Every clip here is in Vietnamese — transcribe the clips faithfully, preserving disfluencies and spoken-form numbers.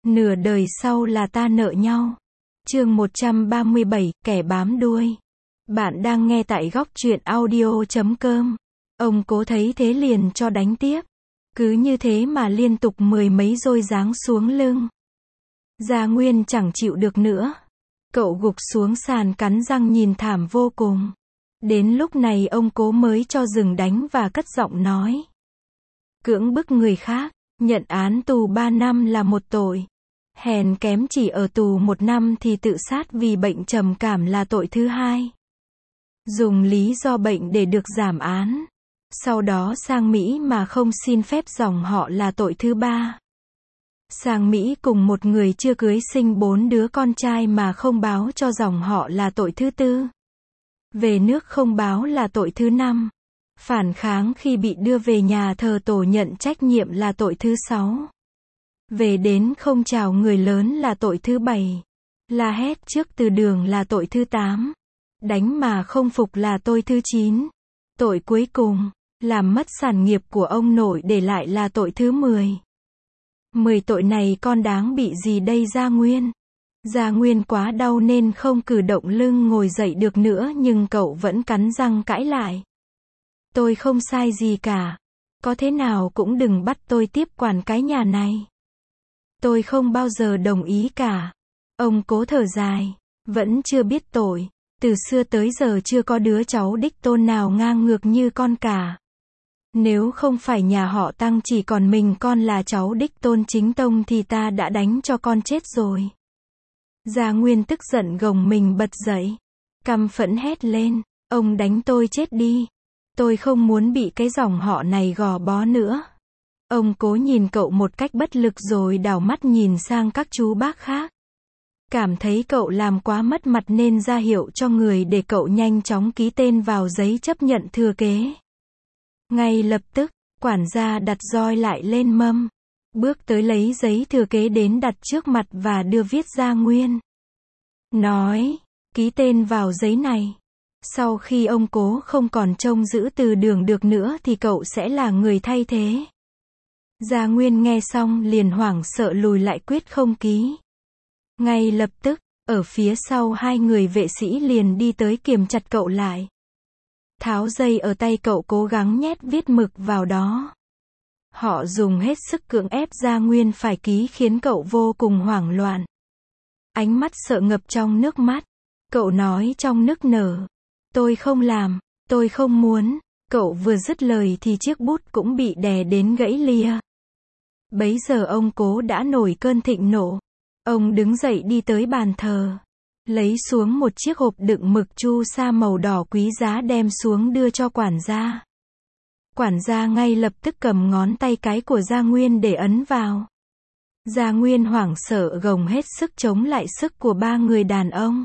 Nửa đời sau là ta nợ nhau. Chương một trăm ba mươi bảy, kẻ bám đuôi. Bạn đang nghe tại góc truyện audio chấm com. Ông Cố thấy thế liền cho đánh tiếp. Cứ như thế mà liên tục mười mấy roi giáng xuống lưng. Gia Nguyên chẳng chịu được nữa. Cậu gục xuống sàn cắn răng nhìn thảm vô cùng. Đến lúc này ông Cố mới cho dừng đánh và cất giọng nói. Cưỡng bức người khác, nhận án tù ba năm là một tội. Hèn kém chỉ ở tù một năm thì tự sát vì bệnh trầm cảm là tội thứ hai. Dùng lý do bệnh để được giảm án. Sau đó sang Mỹ mà không xin phép dòng họ là tội thứ ba. Sang Mỹ cùng một người chưa cưới sinh bốn đứa con trai mà không báo cho dòng họ là tội thứ tư. Về nước không báo là tội thứ năm. Phản kháng khi bị đưa về nhà thờ tổ nhận trách nhiệm là tội thứ sáu. Về đến không chào người lớn là tội thứ bảy. La hét trước từ đường là tội thứ tám. Đánh mà không phục là tội thứ chín. Tội cuối cùng, làm mất sản nghiệp của ông nội để lại là tội thứ mười. Mười tội này con đáng bị gì đây Gia Nguyên? Gia Nguyên quá đau nên không cử động lưng ngồi dậy được nữa nhưng cậu vẫn cắn răng cãi lại. Tôi không sai gì cả. Có thế nào cũng đừng bắt tôi tiếp quản cái nhà này. Tôi không bao giờ đồng ý cả. Ông Cố thở dài. Vẫn chưa biết tội. Từ xưa tới giờ chưa có đứa cháu đích tôn nào ngang ngược như con cả. Nếu không phải nhà họ Tăng chỉ còn mình con là cháu đích tôn chính tông thì ta đã đánh cho con chết rồi. Gia Nguyên tức giận gồng mình bật dậy. Căm phẫn hét lên. Ông đánh tôi chết đi. Tôi không muốn bị cái dòng họ này gò bó nữa. Ông Cố nhìn cậu một cách bất lực rồi đảo mắt nhìn sang các chú bác khác. Cảm thấy cậu làm quá mất mặt nên ra hiệu cho người để cậu nhanh chóng ký tên vào giấy chấp nhận thừa kế. Ngay lập tức, quản gia đặt roi lại lên mâm. Bước tới lấy giấy thừa kế đến đặt trước mặt và đưa viết Gia Nguyên. Nói, ký tên vào giấy này. Sau khi ông Cố không còn trông giữ từ đường được nữa thì cậu sẽ là người thay thế. Gia Nguyên nghe xong liền hoảng sợ lùi lại quyết không ký. Ngay lập tức, ở phía sau hai người vệ sĩ liền đi tới kiềm chặt cậu lại. Tháo dây ở tay cậu cố gắng nhét viết mực vào đó. Họ dùng hết sức cưỡng ép Gia Nguyên phải ký khiến cậu vô cùng hoảng loạn. Ánh mắt sợ ngập trong nước mắt. Cậu nói trong nức nở. Tôi không làm, tôi không muốn. Cậu vừa dứt lời thì chiếc bút cũng bị đè đến gãy lìa. Bấy giờ ông Cố đã nổi cơn thịnh nộ. Ông đứng dậy đi tới bàn thờ. Lấy xuống một chiếc hộp đựng mực chu sa màu đỏ quý giá đem xuống đưa cho quản gia. Quản gia ngay lập tức cầm ngón tay cái của Gia Nguyên để ấn vào. Gia Nguyên hoảng sợ gồng hết sức chống lại sức của ba người đàn ông.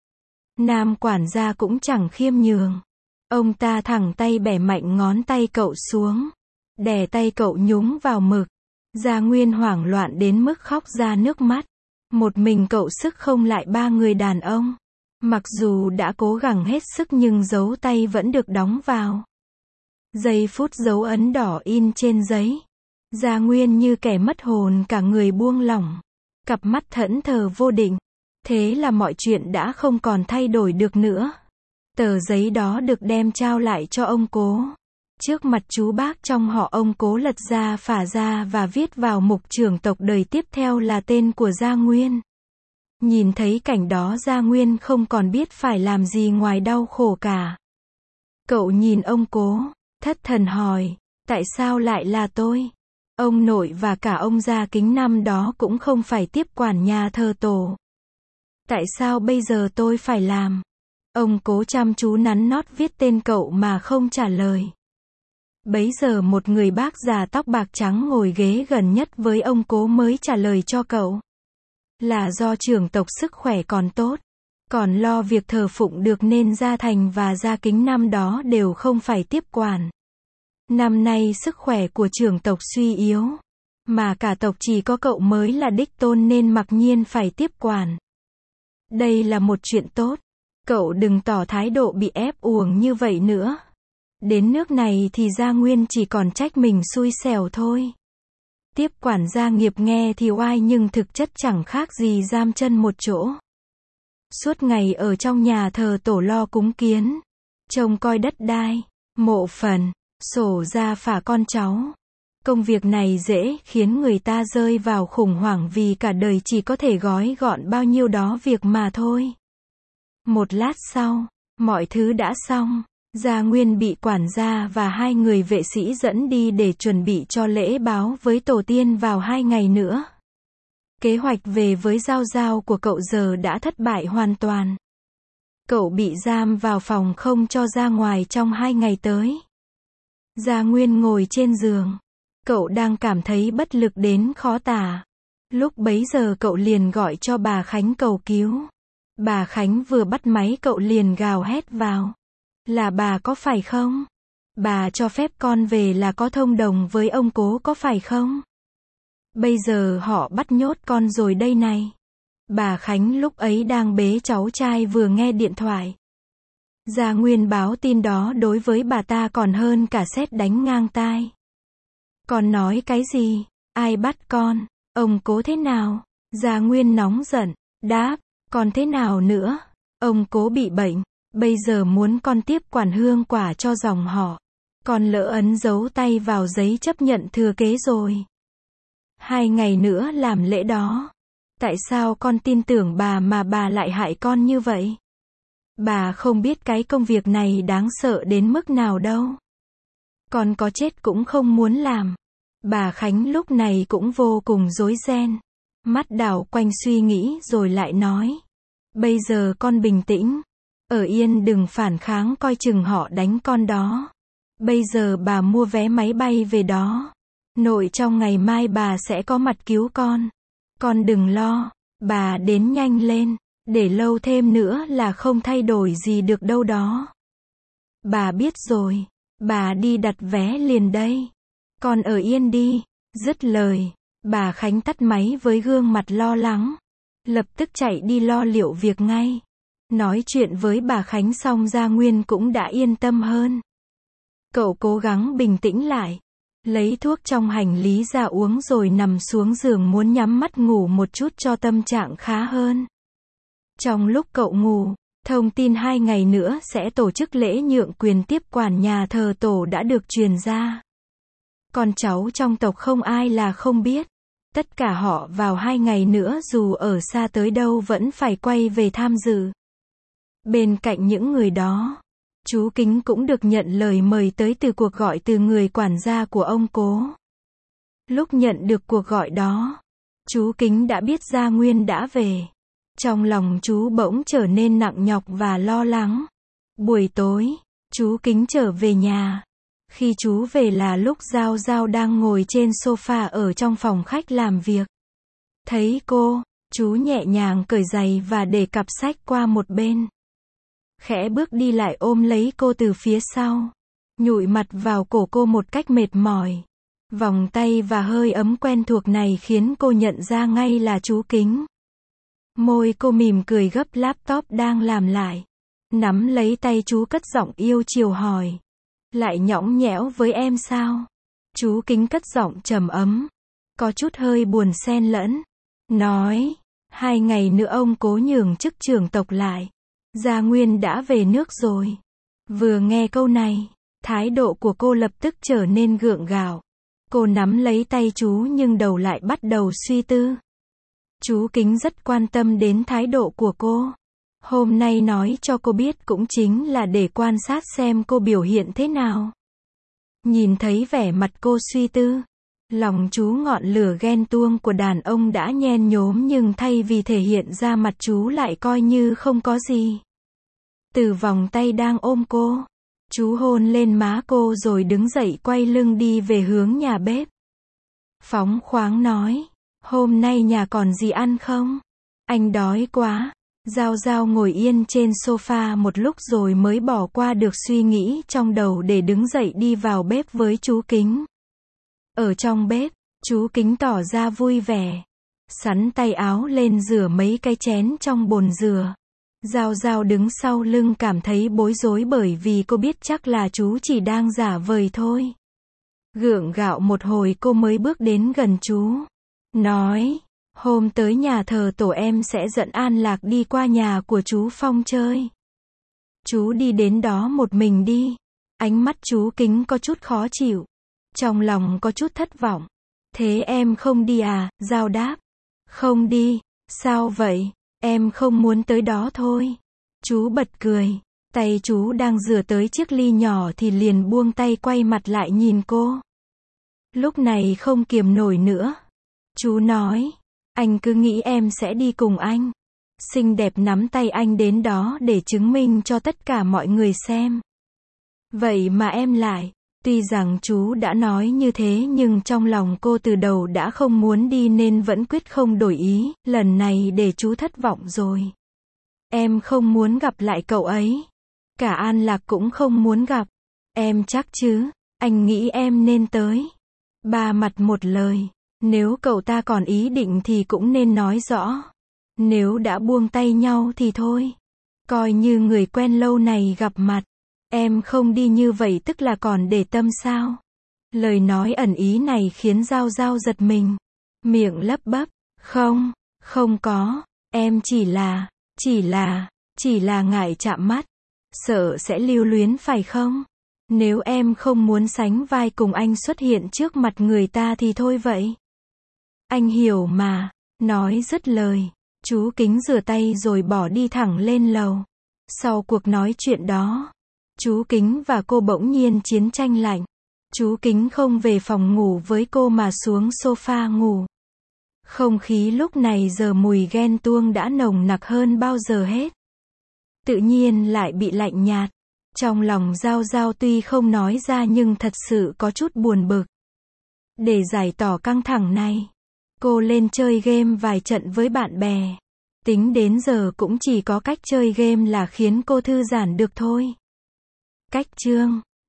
Nam quản gia cũng chẳng khiêm nhường. Ông ta thẳng tay bẻ mạnh ngón tay cậu xuống. Đè tay cậu nhúng vào mực. Gia Nguyên hoảng loạn đến mức khóc ra nước mắt. Một mình cậu sức không lại ba người đàn ông. Mặc dù đã cố gắng hết sức nhưng dấu tay vẫn được đóng vào. Giây phút dấu ấn đỏ in trên giấy. Gia Nguyên như kẻ mất hồn cả người buông lỏng. Cặp mắt thẫn thờ vô định. Thế là mọi chuyện đã không còn thay đổi được nữa. Tờ giấy đó được đem trao lại cho ông Cố. Trước mặt chú bác trong họ ông Cố lật ra phả ra và viết vào mục trưởng tộc đời tiếp theo là tên của Gia Nguyên. Nhìn thấy cảnh đó Gia Nguyên không còn biết phải làm gì ngoài đau khổ cả. Cậu nhìn ông Cố, thất thần hỏi, tại sao lại là tôi? Ông nội và cả ông Gia Kính năm đó cũng không phải tiếp quản nhà thờ tổ. Tại sao bây giờ tôi phải làm? Ông Cố chăm chú nắn nót viết tên cậu mà không trả lời. Bấy giờ một người bác già tóc bạc trắng ngồi ghế gần nhất với ông Cố mới trả lời cho cậu. Là do trưởng tộc sức khỏe còn tốt. Còn lo việc thờ phụng được nên Gia Thành và Gia Kính năm đó đều không phải tiếp quản. Năm nay sức khỏe của trưởng tộc suy yếu. Mà cả tộc chỉ có cậu mới là đích tôn nên mặc nhiên phải tiếp quản. Đây là một chuyện tốt. Cậu đừng tỏ thái độ bị ép uổng như vậy nữa. Đến nước này thì Gia Nguyên chỉ còn trách mình xui xẻo thôi. Tiếp quản gia nghiệp nghe thì oai nhưng thực chất chẳng khác gì giam chân một chỗ. Suốt ngày ở trong nhà thờ tổ lo cúng kiến, trông coi đất đai, mộ phần, sổ ra phả con cháu. Công việc này dễ khiến người ta rơi vào khủng hoảng vì cả đời chỉ có thể gói gọn bao nhiêu đó việc mà thôi. Một lát sau, mọi thứ đã xong. Gia Nguyên bị quản gia và hai người vệ sĩ dẫn đi để chuẩn bị cho lễ báo với tổ tiên vào hai ngày nữa. Kế hoạch về với Giao Giao của cậu giờ đã thất bại hoàn toàn. Cậu bị giam vào phòng không cho ra ngoài trong hai ngày tới. Gia Nguyên ngồi trên giường. Cậu đang cảm thấy bất lực đến khó tả. Lúc bấy giờ cậu liền gọi cho bà Khánh cầu cứu. Bà Khánh vừa bắt máy cậu liền gào hét vào. Là bà có phải không? Bà cho phép con về là có thông đồng với ông Cố có phải không? Bây giờ họ bắt nhốt con rồi đây này. Bà Khánh lúc ấy đang bế cháu trai vừa nghe điện thoại. Gia Nguyên báo tin đó đối với bà ta còn hơn cả sét đánh ngang tai. Con nói cái gì? Ai bắt con? Ông Cố thế nào? Gia Nguyên nóng giận, đáp, còn thế nào nữa? Ông Cố bị bệnh, bây giờ muốn con tiếp quản hương quả cho dòng họ. Con lỡ ấn dấu tay vào giấy chấp nhận thừa kế rồi. Hai ngày nữa làm lễ đó. Tại sao con tin tưởng bà mà bà lại hại con như vậy? Bà không biết cái công việc này đáng sợ đến mức nào đâu. Con có chết cũng không muốn làm. Bà Khánh lúc này cũng vô cùng rối ren. Mắt đảo quanh suy nghĩ rồi lại nói. Bây giờ con bình tĩnh. Ở yên đừng phản kháng coi chừng họ đánh con đó. Bây giờ bà mua vé máy bay về đó. Nội trong ngày mai bà sẽ có mặt cứu con. Con đừng lo. Bà đến nhanh lên. Để lâu thêm nữa là không thay đổi gì được đâu đó. Bà biết rồi. Bà đi đặt vé liền đây. Con ở yên đi. Dứt lời. Bà Khánh tắt máy với gương mặt lo lắng. Lập tức chạy đi lo liệu việc ngay. Nói chuyện với bà Khánh xong Gia Nguyên cũng đã yên tâm hơn. Cậu cố gắng bình tĩnh lại. Lấy thuốc trong hành lý ra uống rồi nằm xuống giường muốn nhắm mắt ngủ một chút cho tâm trạng khá hơn. Trong lúc cậu ngủ, thông tin hai ngày nữa sẽ tổ chức lễ nhượng quyền tiếp quản nhà thờ tổ đã được truyền ra. Con cháu trong tộc không ai là không biết. Tất cả họ vào hai ngày nữa dù ở xa tới đâu vẫn phải quay về tham dự. Bên cạnh những người đó, chú Kính cũng được nhận lời mời tới từ cuộc gọi từ người quản gia của ông Cố. Lúc nhận được cuộc gọi đó, chú Kính đã biết Gia Nguyên đã về. Trong lòng chú bỗng trở nên nặng nhọc và lo lắng. Buổi tối, chú Kính trở về nhà. Khi chú về là lúc Giao Giao đang ngồi trên sofa ở trong phòng khách làm việc. Thấy cô, chú nhẹ nhàng cởi giày và để cặp sách qua một bên. Khẽ bước đi lại ôm lấy cô từ phía sau. Nhụi mặt vào cổ cô một cách mệt mỏi. Vòng tay và hơi ấm quen thuộc này khiến cô nhận ra ngay là chú Kính. Môi cô mỉm cười gấp laptop đang làm lại. Nắm lấy tay chú cất giọng yêu chiều hỏi. Lại nhõng nhẽo với em sao? Chú Kính cất giọng trầm ấm. Có chút hơi buồn xen lẫn. Nói. Hai ngày nữa ông Cố nhường chức trưởng tộc lại. Gia Nguyên đã về nước rồi. Vừa nghe câu này, thái độ của cô lập tức trở nên gượng gạo. Cô nắm lấy tay chú nhưng đầu lại bắt đầu suy tư. Chú Kính rất quan tâm đến thái độ của cô. Hôm nay nói cho cô biết cũng chính là để quan sát xem cô biểu hiện thế nào. Nhìn thấy vẻ mặt cô suy tư, lòng chú ngọn lửa ghen tuông của đàn ông đã nhen nhốm nhưng thay vì thể hiện ra mặt chú lại coi như không có gì. Từ vòng tay đang ôm cô, chú hôn lên má cô rồi đứng dậy quay lưng đi về hướng nhà bếp. Phóng khoáng nói, hôm nay nhà còn gì ăn không? Anh đói quá. Giao Giao ngồi yên trên sofa một lúc rồi mới bỏ qua được suy nghĩ trong đầu để đứng dậy đi vào bếp với chú Kính. Ở trong bếp, chú Kính tỏ ra vui vẻ. Sắn tay áo lên rửa mấy cái chén trong bồn rửa. Giao Giao đứng sau lưng cảm thấy bối rối bởi vì cô biết chắc là chú chỉ đang giả vời thôi. Gượng gạo một hồi cô mới bước đến gần chú. Nói, hôm tới nhà thờ tổ em sẽ dẫn An Lạc đi qua nhà của chú Phong chơi. Chú đi đến đó một mình đi. Ánh mắt chú Kính có chút khó chịu. Trong lòng có chút thất vọng. Thế em không đi à? Giao đáp. Không đi. Sao vậy? Em không muốn tới đó thôi. Chú bật cười. Tay chú đang rửa tới chiếc ly nhỏ thì liền buông tay quay mặt lại nhìn cô. Lúc này không kiềm nổi nữa. Chú nói, anh cứ nghĩ em sẽ đi cùng anh. Xinh đẹp nắm tay anh đến đó để chứng minh cho tất cả mọi người xem. Vậy mà em lại, tuy rằng chú đã nói như thế nhưng trong lòng cô từ đầu đã không muốn đi nên vẫn quyết không đổi ý, lần này để chú thất vọng rồi. Em không muốn gặp lại cậu ấy. Cả An Lạc cũng không muốn gặp. Em chắc chứ, anh nghĩ em nên tới. Ba mặt một lời, nếu cậu ta còn ý định thì cũng nên nói rõ. Nếu đã buông tay nhau thì thôi. Coi như người quen lâu này gặp mặt. Em không đi như vậy tức là còn để tâm sao? Lời nói ẩn ý này khiến Giao Giao giật mình. Miệng lắp bắp, không, không có, em chỉ là, chỉ là, chỉ là ngại chạm mắt. Sợ sẽ lưu luyến phải không? Nếu em không muốn sánh vai cùng anh xuất hiện trước mặt người ta thì thôi vậy. Anh hiểu mà. Nói dứt lời, chú Kính rửa tay rồi bỏ đi thẳng lên lầu. Sau cuộc nói chuyện đó, chú Kính và cô bỗng nhiên chiến tranh lạnh. Chú Kính không về phòng ngủ với cô mà xuống sofa ngủ. Không khí lúc này giờ mùi ghen tuông đã nồng nặc hơn bao giờ hết. Tự nhiên lại bị lạnh nhạt. Trong lòng Giao Giao tuy không nói ra nhưng thật sự có chút buồn bực. Để giải tỏa căng thẳng này, cô lên chơi game vài trận với bạn bè. Tính đến giờ cũng chỉ có cách chơi game là khiến cô thư giãn được thôi. Cách chương